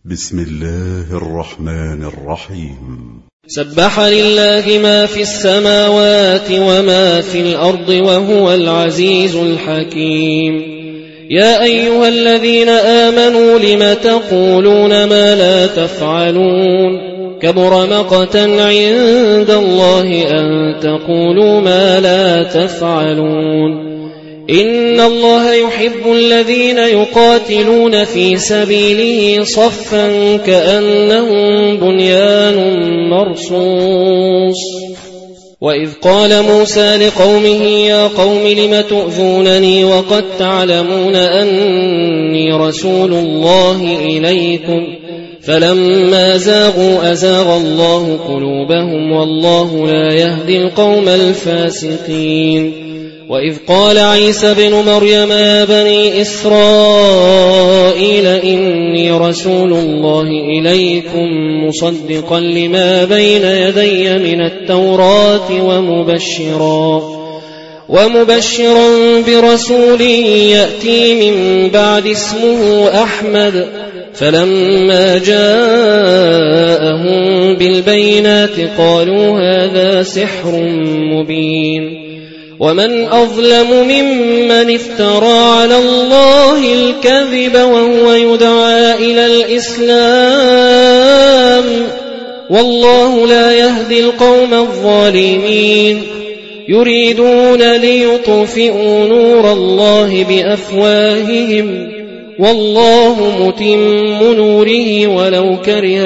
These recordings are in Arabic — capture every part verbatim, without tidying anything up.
بسم الله الرحمن الرحيم. سبح لله ما في السماوات وما في الأرض وهو العزيز الحكيم. يا أيها الذين آمنوا لم تقولون ما لا تفعلون كبر مقتا عند الله أن تقولوا ما لا تفعلون. إن الله يحب الذين يقاتلون في سبيله صفا كأنهم بنيان مرصوص. وإذ قال موسى لقومه يا قوم لم تؤذونني وقد تعلمون أني رسول الله إليكم فلما زاغوا أزاغ الله قلوبهم والله لا يهدي القوم الفاسقين. وإذ قال عيسى بن مريم يا بني إسرائيل إني رسول الله إليكم مصدقا لما بين يدي من التوراة ومبشرا ومبشرا برسول يأتي من بعد اسمه أحمد. فلما جاءهم بالبينات قالوا هذا سحر مبين. ومن أظلم ممن افترى على الله الكذب وهو يدعى إلى الإسلام والله لا يهدي القوم الظالمين. يريدون ليطفئوا نور الله بأفواههم والله متم نوره ولو كره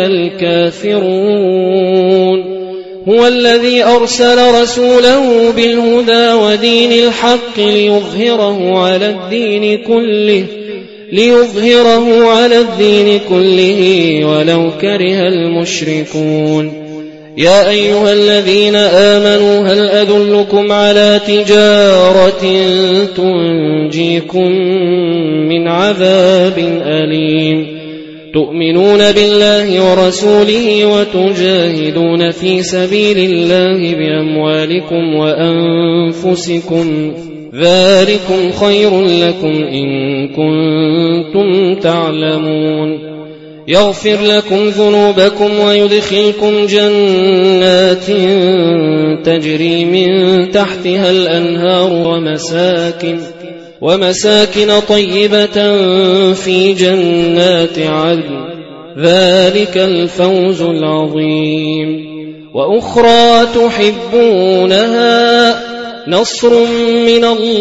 الكافرون. هو الذي أرسل رسوله بالهدى ودين الحق ليظهره على الدين كله ليظهره على الدين كله ولو كره المشركون. يا أيها الذين آمنوا هل أدلكم على تجارة تنجيكم من عذاب أليم تؤمنون بالله ورسوله وتجاهدون في سبيل الله بأموالكم وأنفسكم ذلكم خير لكم إن كنتم تعلمون. يغفر لكم ذنوبكم ويدخلكم جنات تجري من تحتها الأنهار ومساكن ومساكن طيبة في جنات عدن ذلك الفوز العظيم. وأخرى تحبونها نصر من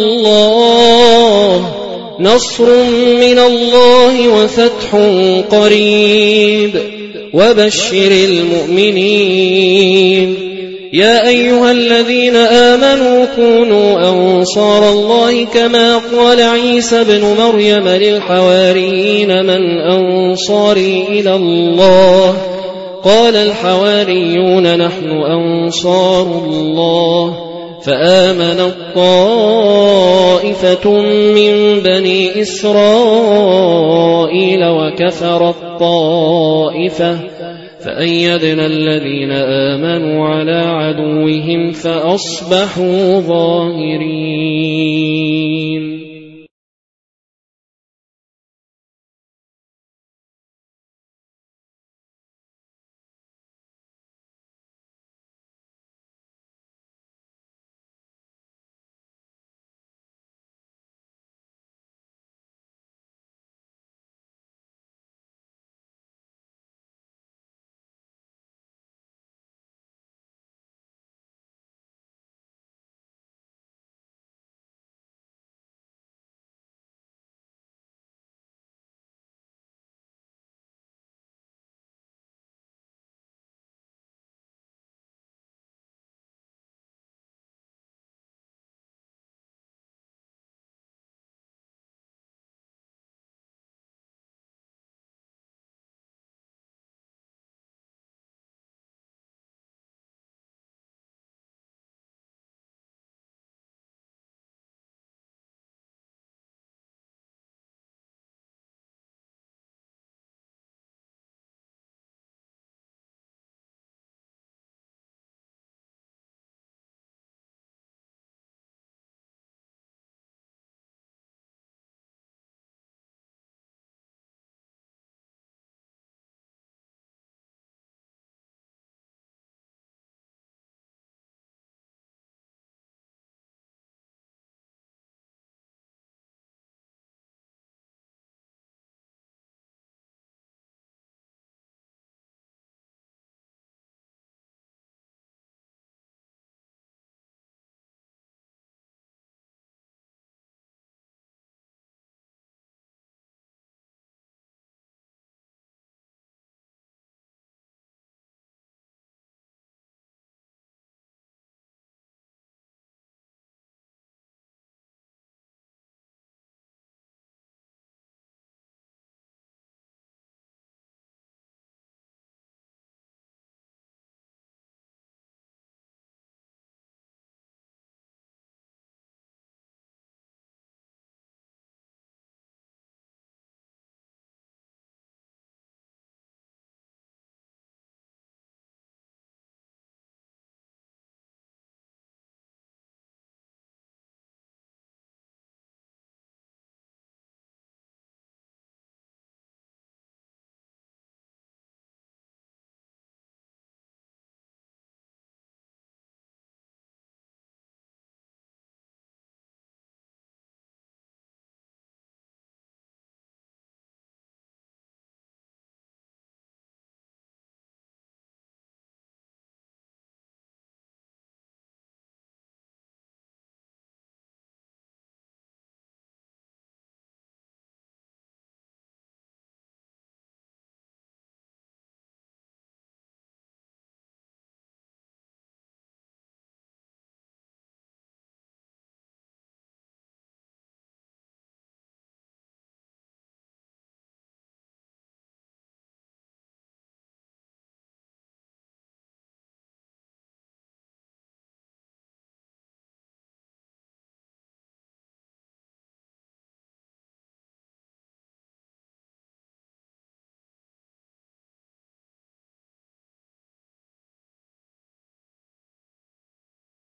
الله نصر من الله وفتح قريب وبشر المؤمنين. يا أيها الذين آمنوا كونوا أنصار الله كما قال عيسى بن مريم للحواريين من أنصاري إلى الله قال الحواريون نحن أنصار الله. فآمنت طائفة من بني إسرائيل وكفرت طائفة فأيدنا الذين آمنوا على عدوهم فأصبحوا ظاهرين.